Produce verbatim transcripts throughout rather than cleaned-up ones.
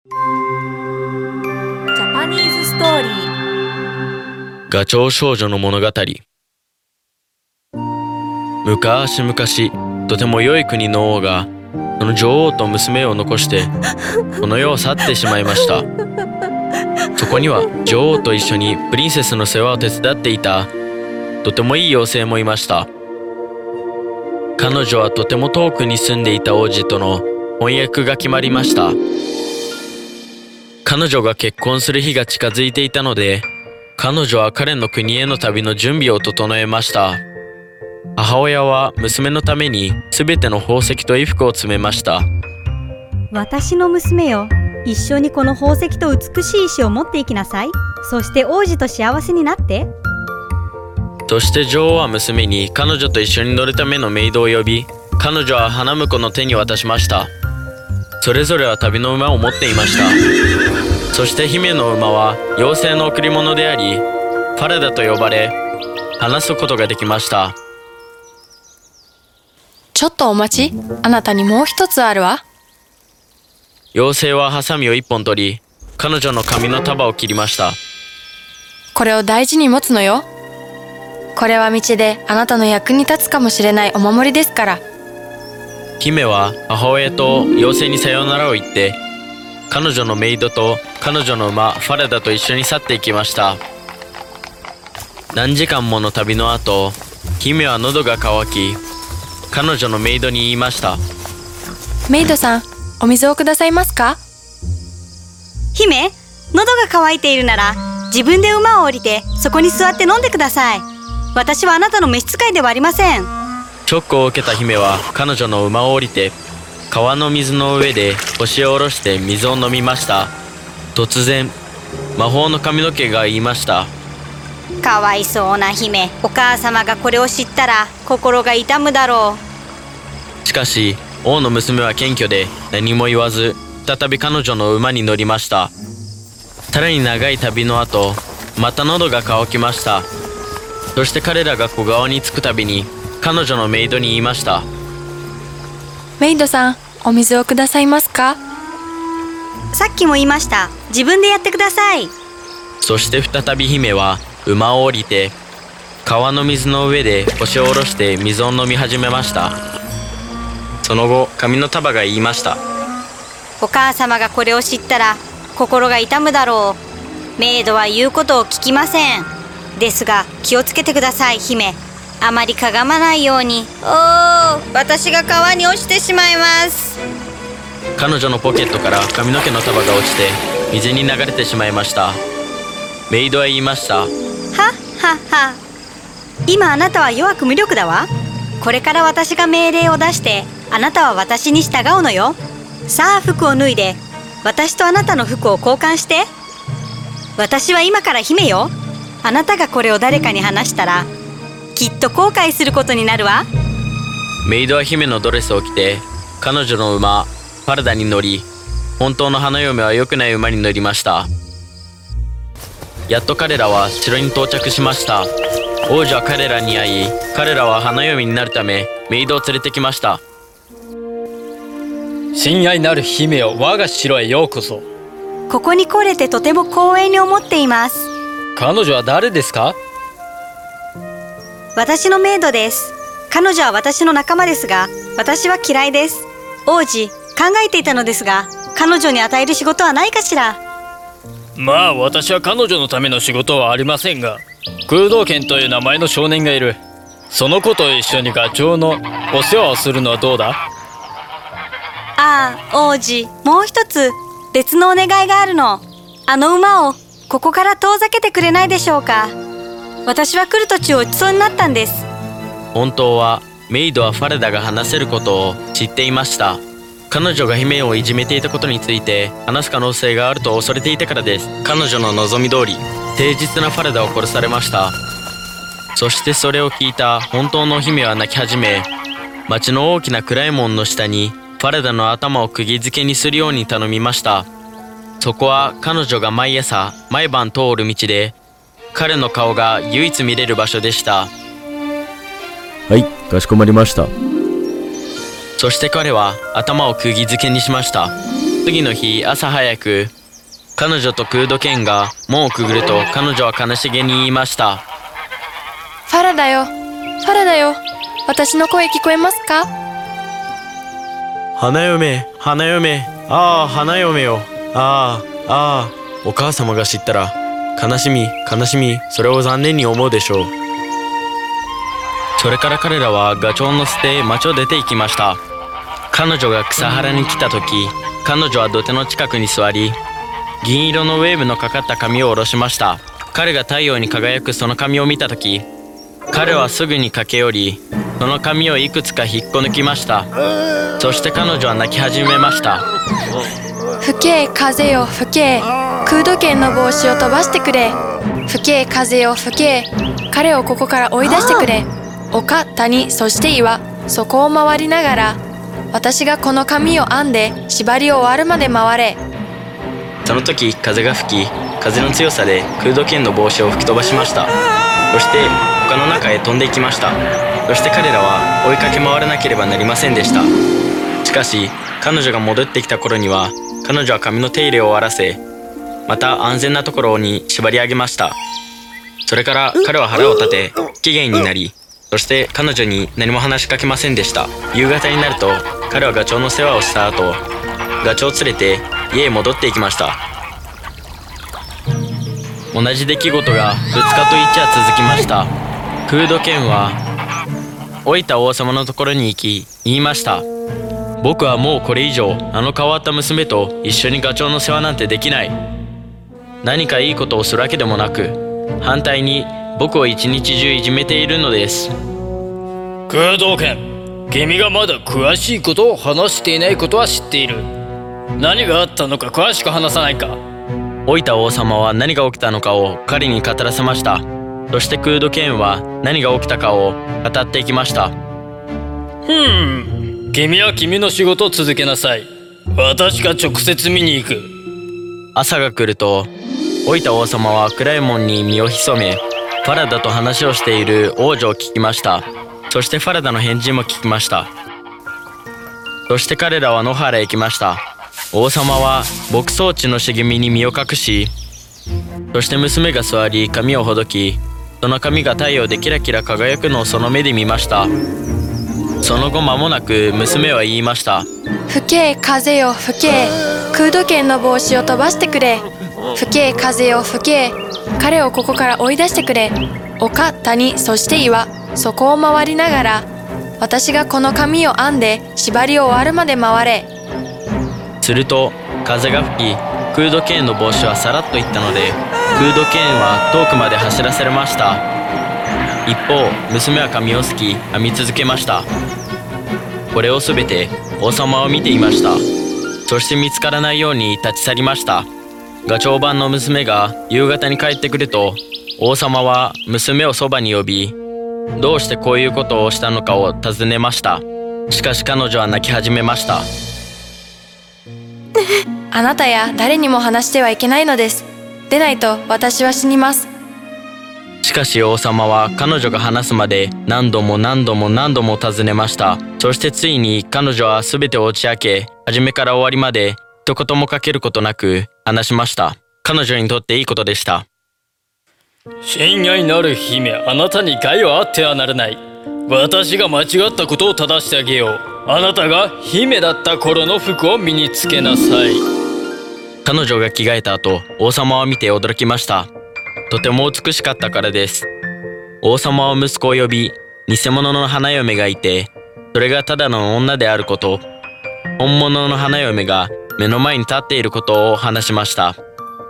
ジャパニーズストーリー。 ガチョウ少女の物語。むかしむかし、とても良い国の王がその女王と娘を残してこの世を去ってしまいました。そこには女王と一緒にプリンセスの世話を手伝っていたとてもいい妖精もいました。彼女はとても遠くに住んでいた王子との翻訳が決まりました。彼女が結婚する日が近づいていたので、彼女は彼の国への旅の準備を整えました。母親は娘のためにすべての宝石と衣服を詰めました。 私の娘よ、一緒にこの宝石と美しい石を持っていきなさい。そして王子と幸せになって。 そして女王は娘に彼女と一緒に乗るためのメイドを呼び、彼女は花婿の手に渡しました。それぞれは旅の馬を持っていました。そして姫の馬は妖精の贈り物であり、ファレダと呼ばれ、話すことができました。 ちょっとお待ち、あなたにもう一つあるわ。 妖精はハサミを一本取り、彼女の髪の束を切りました。 これを大事に持つのよ。これは道であなたの役に立つかもしれないお守りですから。 姫は母親と妖精にさようならを言って、彼女のメイドと彼女の馬ファレダと一緒に去っていきました。何時間もの旅の後、姫は喉が渇き、彼女のメイドに言いました。 メイドさん、お水をくださいますか？ 姫、喉が渇いているなら自分で馬を降りてそこに座って飲んでください。私はあなたの召使いではありません。 ショックを受けた姫は彼女の馬を降りて川の水の上で腰を下ろして水を飲みました。突然魔法の髪の毛が言いました。 かわいそうな姫、お母様がこれを知ったら心が痛むだろう。しかし王の娘は謙虚で何も言わず、再び彼女の馬に乗りました。さらに長い旅の後、また喉が渇きました。そして彼らが小川に着くたびに彼女のメイドに言いました。 メイドさん、お水をくださいますか？ さっきも言いました。自分でやってください。 そして再び姫は馬を降りて川の水の上で腰を下ろして水を飲み始めました。その後、髪の束が言いました。 お母様がこれを知ったら心が痛むだろう。メイドは言うことを聞きません。ですが気をつけてください姫。あまりかがまないように。おー、私が川に落ちてしまいます。 彼女のポケットから髪の毛の束が落ちて水に流れてしまいました。メイドは言いました。はっはっは。今あなたは弱く無力だわ。これから私が命令を出してあなたは私に従うのよ。さあ服を脱いで私とあなたの服を交換して。私は今から姫よ。あなたがこれを誰かに話したらきっと後悔することになるわ。 メイドは姫のドレスを着て彼女の馬ファレダに乗り、本当の花嫁は良くない馬に乗りました。やっと彼らは城に到着しました。王女は彼らに会い、彼らは花嫁になるためメイドを連れてきました。 親愛なる姫よ、我が城へようこそ。 ここに来れてとても光栄に思っています。 彼女は誰ですか？ 私のメイドです。彼女は私の仲間ですが、私は嫌いです。王子、考えていたのですが、彼女に与える仕事はないかしら？ まあ私は彼女のための仕事はありませんが、空洞剣という名前の少年がいる。その子と一緒にガチョウのお世話をするのはどうだ？ ああ、王子、もう一つ別のお願いがあるの。あの馬をここから遠ざけてくれないでしょうか。私は来る途中落ちそうになったんです。 本当はメイドはファレダが話せることを知っていました。彼女が姫をいじめていたことについて話す可能性があると恐れていたからです。彼女の望み通り誠実なファレダを殺されました。そしてそれを聞いた本当の姫は泣き始め、町の大きな暗い門の下にファレダの頭を釘付けにするように頼みました。そこは彼女が毎朝毎晩通る道で、彼の顔が唯一見れる場所でした。 はい、かしこまりました。 そして彼は頭を釘付けにしました。 次の日朝早く、彼女とクードケンが門をくぐると彼女は悲しげに言いました。 ファラだよ、ファラだよ。私の声聞こえますか？ 花嫁、花嫁、ああ花嫁よ、ああああ、お母様が知ったら悲しみ悲しみ、それを残念に思うでしょう。それから彼らはガチョウを乗せて町を出て行きました。彼女が草原に来た時、彼女は土手の近くに座り、銀色のウェーブのかかった髪を下ろしました。彼が太陽に輝くその髪を見た時、彼はすぐに駆け寄り、その髪をいくつか引っこ抜きました。そして彼女は泣き始めました。 吹け風よ吹け、クードケンの帽子を飛ばしてくれ。吹け風よ吹け、彼をここから追い出してくれ。丘、谷、そして岩、そこを回りながら、私がこの髪を編んで縛りを終わるまで回れ。 その時風が吹き、風の強さでクードケンの帽子を吹き飛ばしました。そして丘の中へ飛んでいきました。そして彼らは追いかけ回らなければなりませんでした。しかし彼女が戻ってきた頃には、彼女は髪の手入れを終わらせ、また安全なところに縛り上げました。それから彼は腹を立て不機嫌になり、そして彼女に何も話しかけませんでした。夕方になると彼はガチョウの世話をした後、ガチョウを連れて家へ戻っていきました。同じ出来事がふつかといちは続きました。クードケンは老いた王様のところに行き言いました。僕はもうこれ以上あの変わった娘と一緒にガチョウの世話なんてできない。何かいいことをするわけでもなく、反対に僕を一日中いじめているのです。 クードケン、君がまだ詳しいことを話していないことは知っている。何があったのか詳しく話さないか。 老いた王様は何が起きたのかを彼に語らせました。そしてクードケンは何が起きたかを語っていきました。 ふん、君は君の仕事を続けなさい。私が直接見に行く。 朝が来ると、老いた王様は暗い門に身を潜め、ファラダと話をしている王女を聞きました。そしてファラダの返事も聞きました。そして彼らは野原へ行きました。王様は牧草地の茂みに身を隠し、そして娘が座り髪をほどき、その髪が太陽でキラキラ輝くのをその目で見ました。その後間もなく娘は言いました。 吹け風よ吹け、クードケンの帽子を飛ばしてくれ。吹け風よ吹け、彼をここから追い出してくれ。丘、谷、そして岩、そこを回りながら、私がこの髪を編んで縛りを終わるまで回れ。 すると風が吹き、クードケンの帽子はさらっといったので、クードケンは遠くまで走らせられました。一方娘は髪をすき編み続けました。これをすべて王様は見ていました。そして見つからないように立ち去りました。ガチョウ版の娘が夕方に帰ってくると、王様は娘をそばに呼び、どうしてこういうことをしたのかを尋ねました。しかし彼女は泣き始めました。 あなたや誰にも話してはいけないのです。でないと私は死にます。 しかし王様は彼女が話すまで何度も何度も何度も尋ねました。そしてついに彼女は全てを打ち明け、初めから終わりまで一言もかけることなく話しました。彼女にとっていいことでした。 親愛なる姫、あなたに害はあってはならない。私が間違ったことを正してあげよう。あなたが姫だった頃の服を身につけなさい。 彼女が着替えた後、王様は見て驚きました。とても美しかったからです。王様は息子を呼び、偽物の花嫁がいて、それがただの女であること、本物の花嫁が目の前に立っていることを話しました。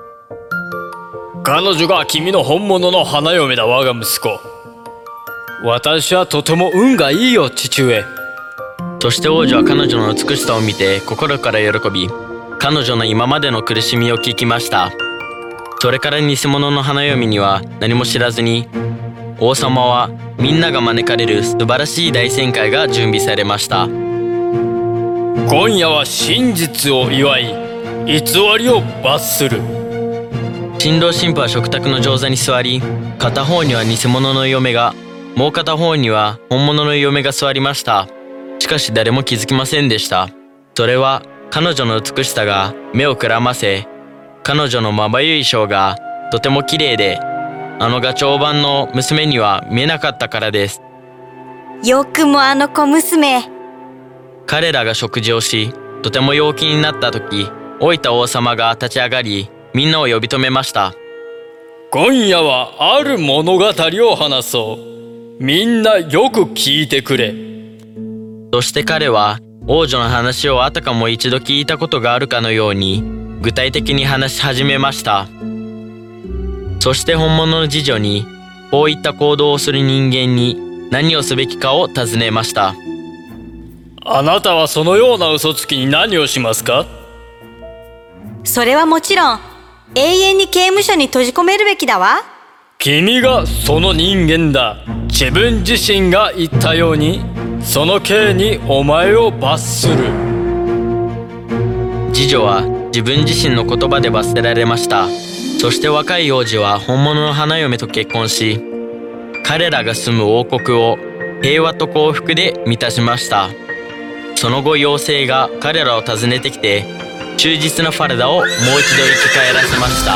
彼女が君の本物の花嫁だ、我が息子。私はとても運がいいよ、父上。 そして王女は彼女の美しさを見て心から喜び、彼女の今までの苦しみを聞きました。それから偽物の花嫁には何も知らずに、王様はみんなが招かれる素晴らしい大宴会が準備されました。 今夜は真実を祝い、偽りを罰する。 新郎新婦は食卓の上座に座り、片方には偽物の嫁が、もう片方には本物の嫁が座りました。しかし誰も気づきませんでした。それは彼女の美しさが目をくらませ、彼女のまばゆい衣装がとても綺麗で、あのガチョウ版の娘には見えなかったからです。 よくもあの小娘。 彼らが食事をし、とても陽気になった時、老いた王様が立ち上がり、みんなを呼び止めました。 今夜はある物語を話そう。みんなよく聞いてくれ。 そして彼は王女の話をあたかも一度聞いたことがあるかのように具体的に話し始めました。そして本物の侍女にこういった行動をする人間に何をすべきかを尋ねました。 あなたはそのような嘘つきに何をしますか？ それはもちろん永遠に刑務所に閉じ込めるべきだわ。 君がその人間だ。自分自身が言ったようにその刑にお前を罰する。 侍女は自分自身の言葉で罰せられました。そして若い王子は本物の花嫁と結婚し、彼らが住む王国を平和と幸福で満たしました。その後妖精が彼らを訪ねてきて忠実なファルダをもう一度生き返らせました。